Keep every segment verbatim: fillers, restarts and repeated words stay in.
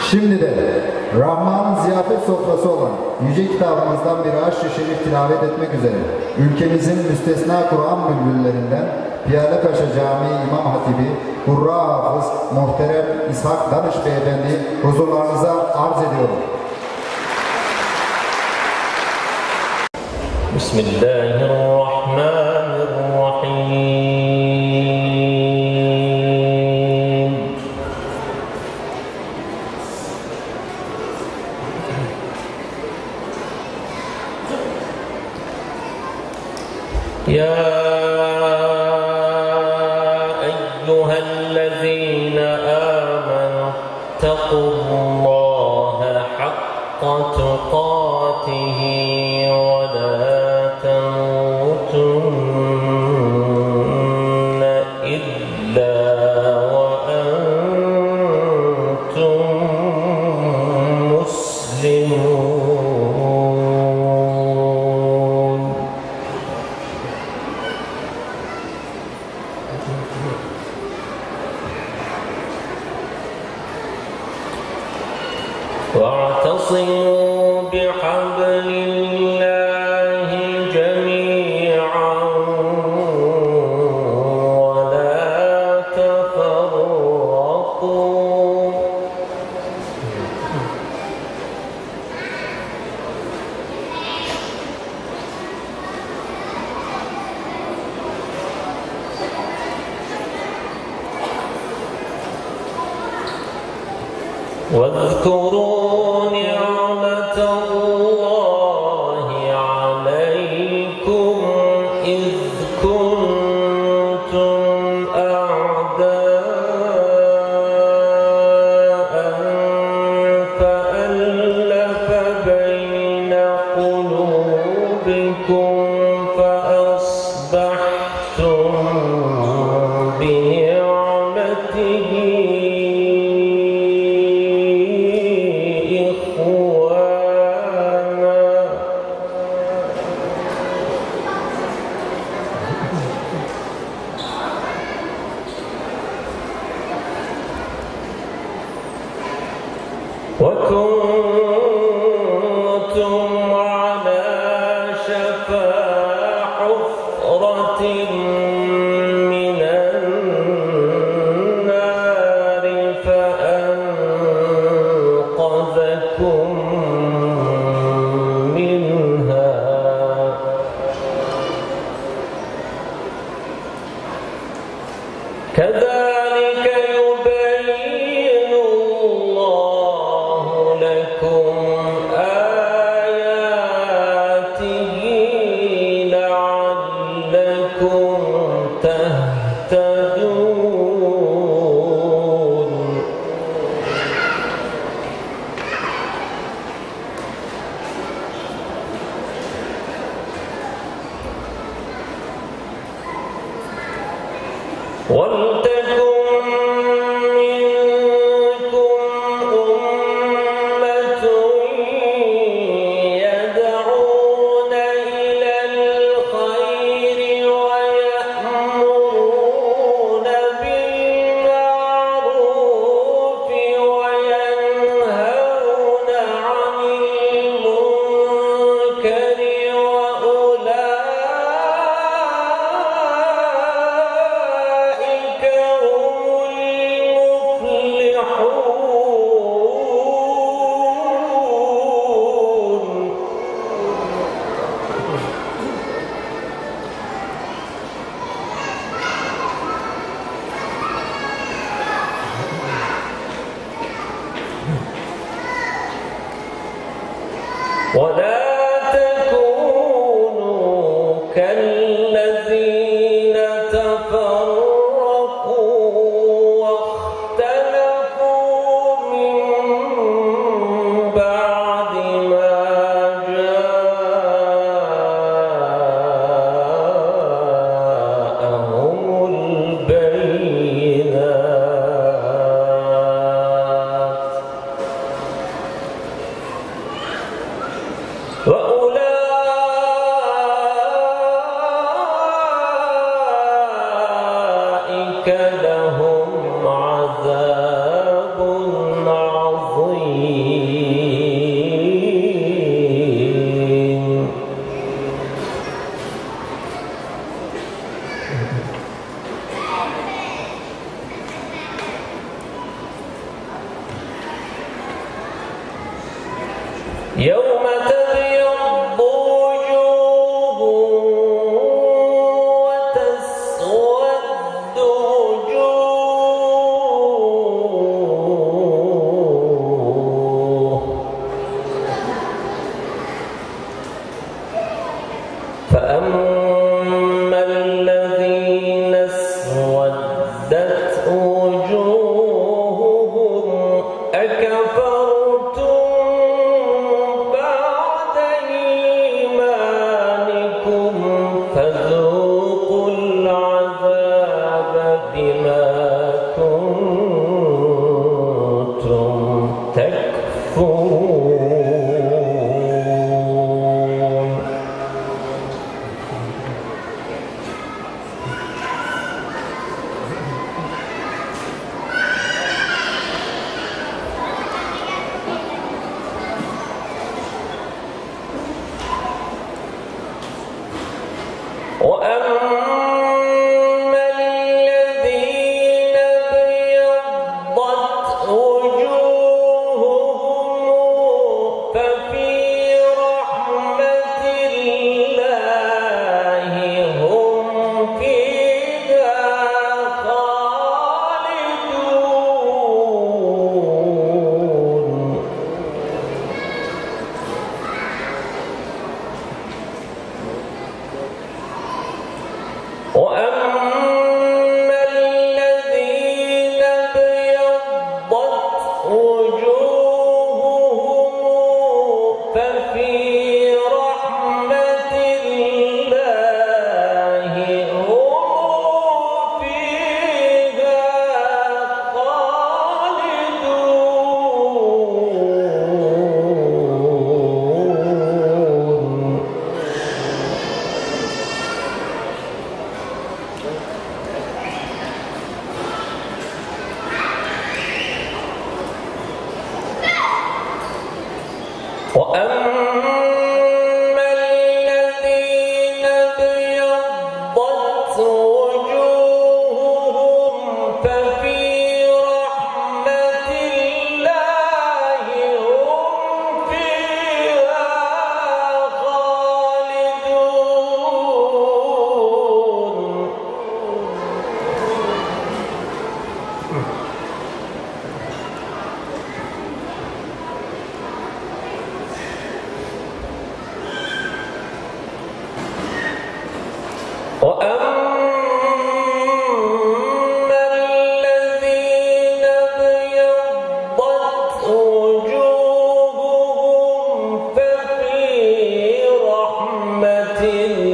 Şimdi de Rahman'ın ziyafet sofrası olan yüce kitabımızdan bir aşk-ı şerif tilavet etmek üzere ülkemizin müstesna Kur'an bülbüllerinden Piyalepaşa Camii İmam Hatibi Kurra Hafız Muhterem İshak Danış Beyefendi huzurlarınıza arz ediyorum. Bismillahirrahmanirrahim. Ya eyyühellezine amenu ittakullaha hakka tukatihi ve la temutunne illa ve entum muslimun. واعتصموا بحبل الله جميعا ولا تفرقوا واذكروا نعمة الله عليكم إذ كنتم أعداء فألف بين قلوبكم فأصبحتم بنعمته وكنتم على شفا حفرة من النار فأنقذكم منها كذلك يبين الله لكم آياته لعلكم تهتدون. ولتكن منكم أمة يدعون إلى الخير ويأمرون بالمعروف وينهون عن المنكر وأولئك ولا تكونوا كالذين تفرقوا واختلفوا من بعد ما جاءهم البينات يوم تبيض وجوه وتسود وجوه فأما الذين اسودت وجوههم أكفرتم بعد إيمانكم فذوقوا العذاب بما كنتم تكفرون. وأما الذين ابيضت وجوههم ففي رحمة الله هم فيها خالدون. وأما الذين ابيضت وجوههم ففي رحمة الله هم فيها خالدون. وأما الذين ابيضت وجوههم ففي رحمة الله هم فيها خالدون. وأما الذين ابيضت وجوههم ففي رحمة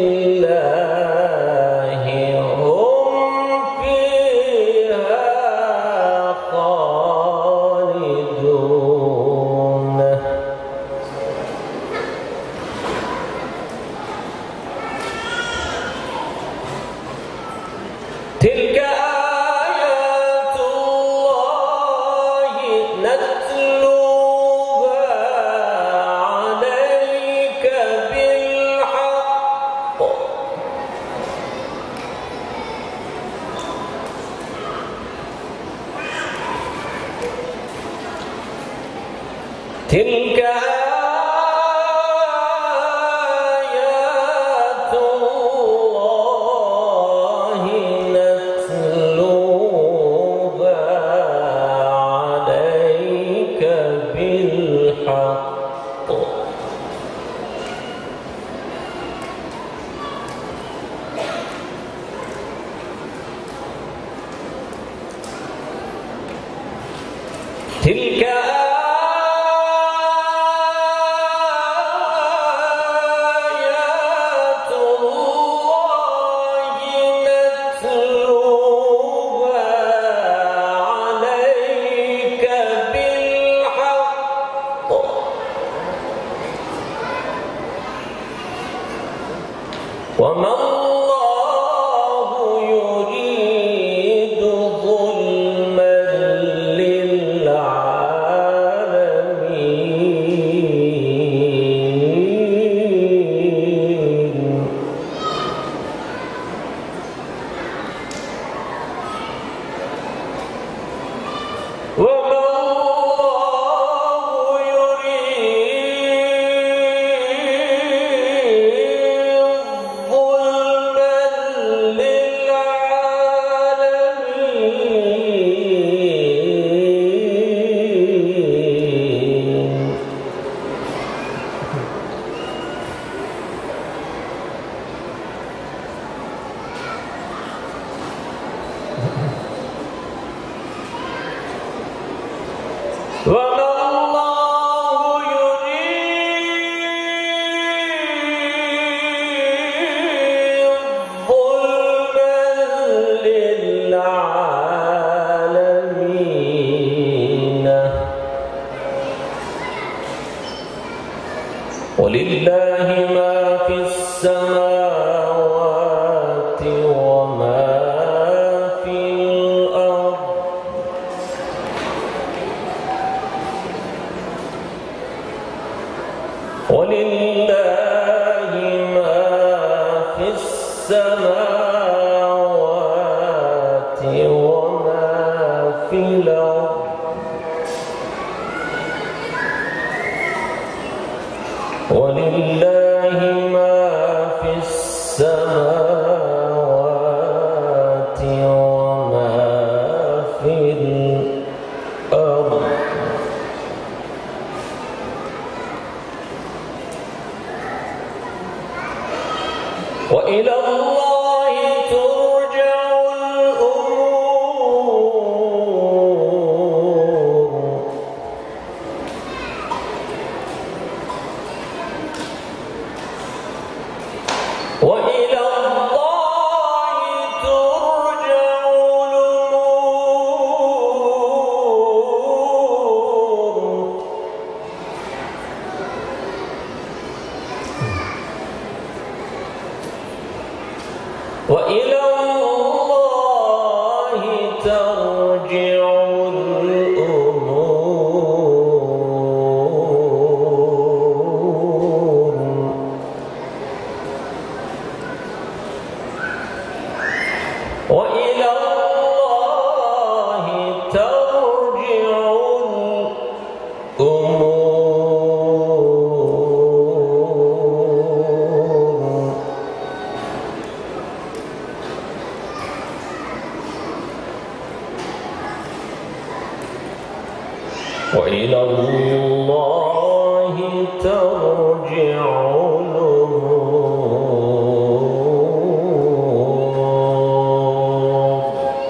الله هم فيها خالدون. تلك آيات الله نتلوها عليك بالحق. تلك آيات الله نتلوها عليك بالحق. تلك آيات الله نتلوها عليك بالحق. وما الله يريد ظلما للعالمين. وما الله يريد ولله ما في السماوات وما في الأرض ولله ما في السماوات وما في الأرض ولله ما في السماوات وما في الأرض وإلى الله ترجع الأمور وإلى الله ترجع الأمور وإلى الله ترجع الأمور وإلى الله ترجع الأمور وإلى الله ترجع الأمور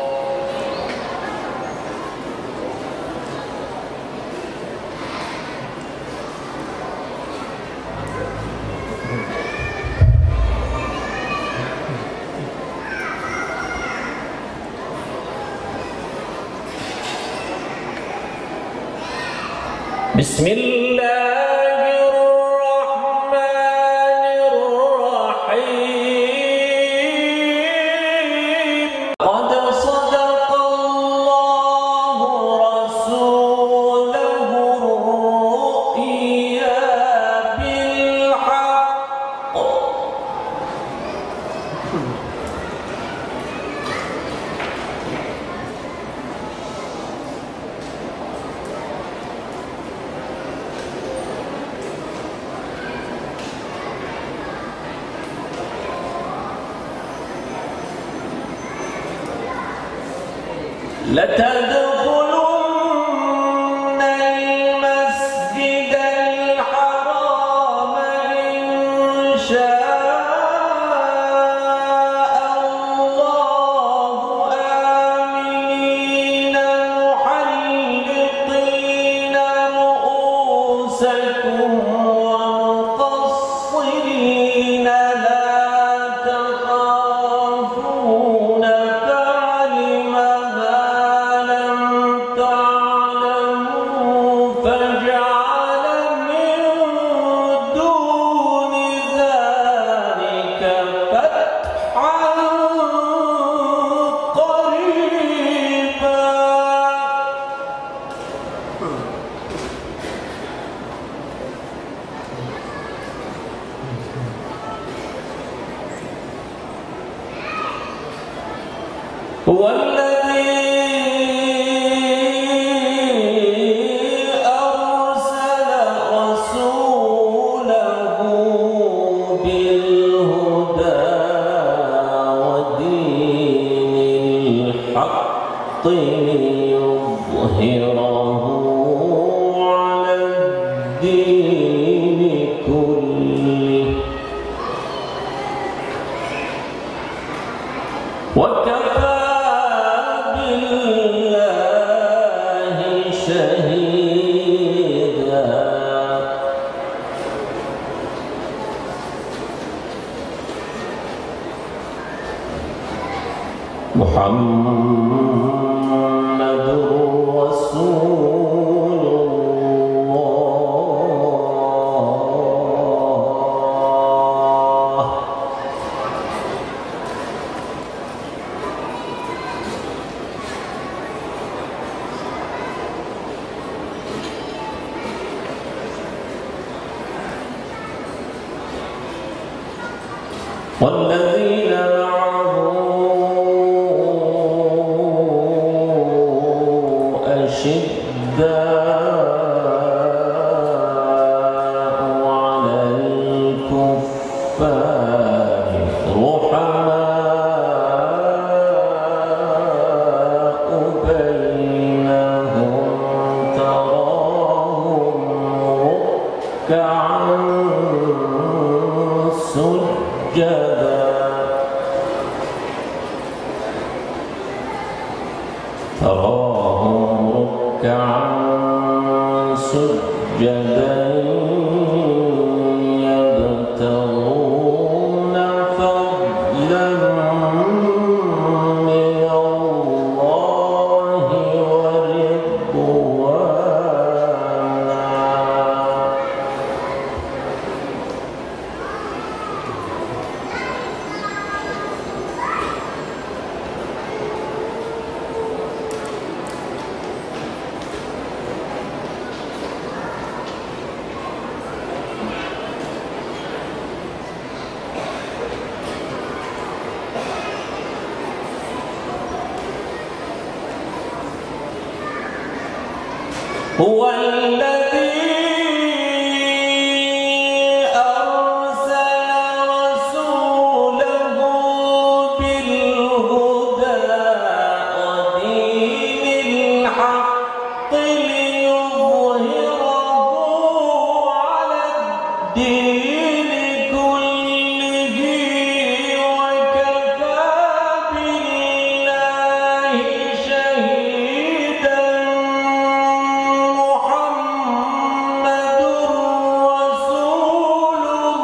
بسم الله الرحمن الرحيم قد صدق الله رسوله الرؤيا بالحق لتدخلن المسجد الحرام إن شاء الله آمنين محلقين رؤوسكم ومقصرين لا تخافون فعلم هو الذي أرسل رسوله بالهدى ودين الحق ليظهره على الدين كله وكفى شهيدا محمد رسول الله والذين معه أشداء على الكفار رحماء بينهم تراهم ركعا سجدا تراهم ركعا سجدا يبتغون فضلا من الله ورضوانا هو الذي أرسل رسوله بالهدى ودين الحق ليظهره على الدين كله وكفى بالله شهيدا محمد رسول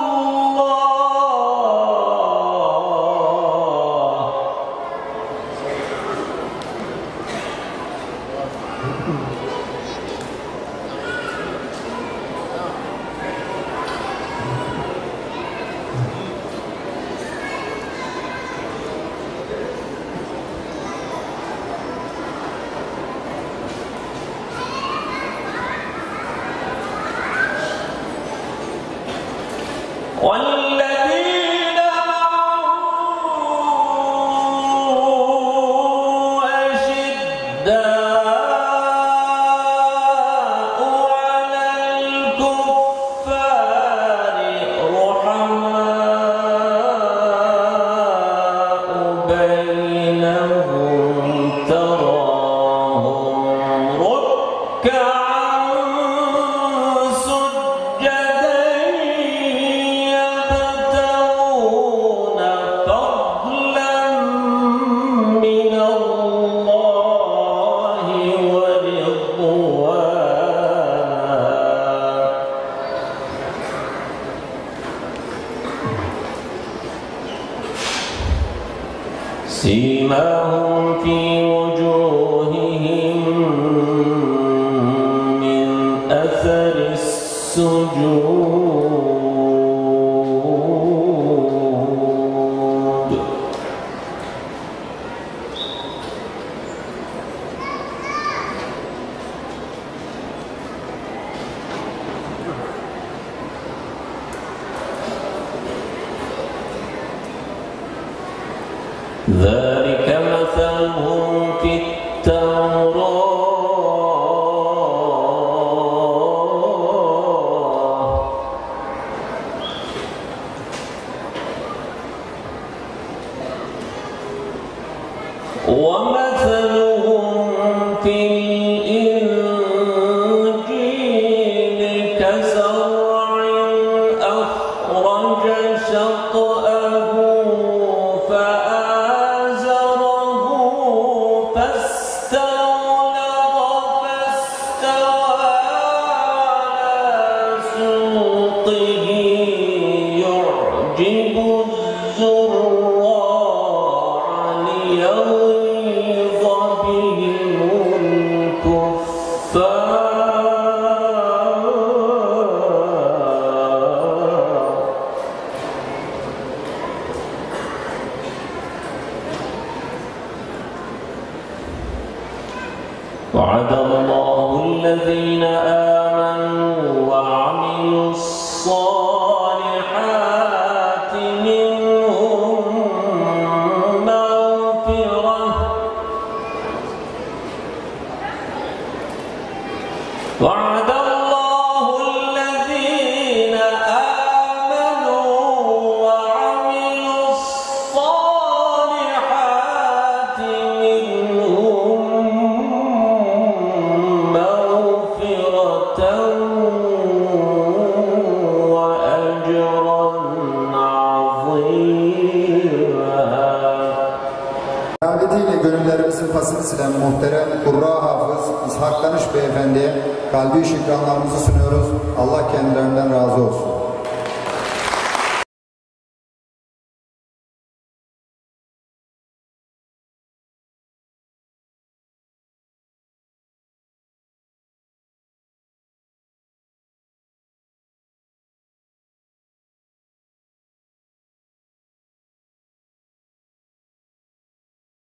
والذين معه أشداء على الكفار رحماء بينهم تراهم ركعا سجدا يبتغون فضلا من الله ورضوانا سيماهم في وجوههم من أثر السجود ذلك مثلهم في التوراة ومثلهم في الإنجيل كزرع أخرج شطأه فآزره فاستغلظ فاستوى على سوقه يعجب الزراع ليغيظ بهم الكفار وعد الله الذين آمنوا وعملوا الصالحات منهم yazısını silen muhterem Kurra Hafız İshak Danış Beyefendi'ye kalbi şükranlarımızı sunuyoruz. Allah kendilerinden razı olsun.